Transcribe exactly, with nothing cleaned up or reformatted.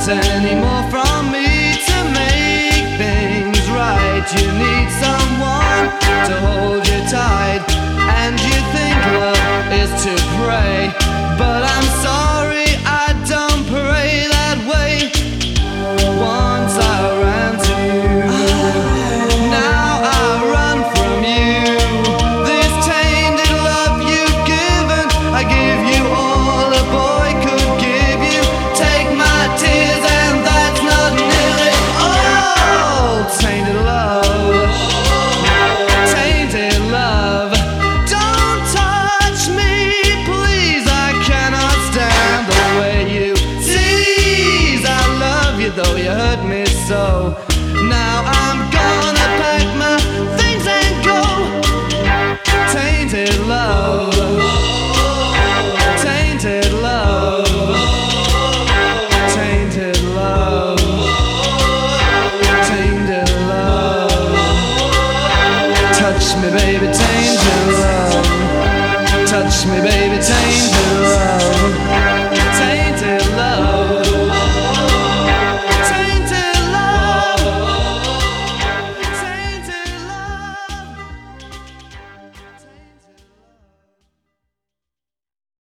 want any more from me to make things right. You need someone to hold you tight, and you think love is to pray, but I'm sorry, I don't pray that way. Once I ran to you, now I run from you. This tainted love you've given, I give you all a boy could give you. Take my tears and that's not nearly all. Tainted love, tainted love. Don't touch me, please, I cannot stand the way you tease. I love you though you hurt me so. Now I'm gonna pack my things and go. Tainted love, tainted love, tainted love, tainted love. Touch me baby, tainted love. Touch me baby, tainted love.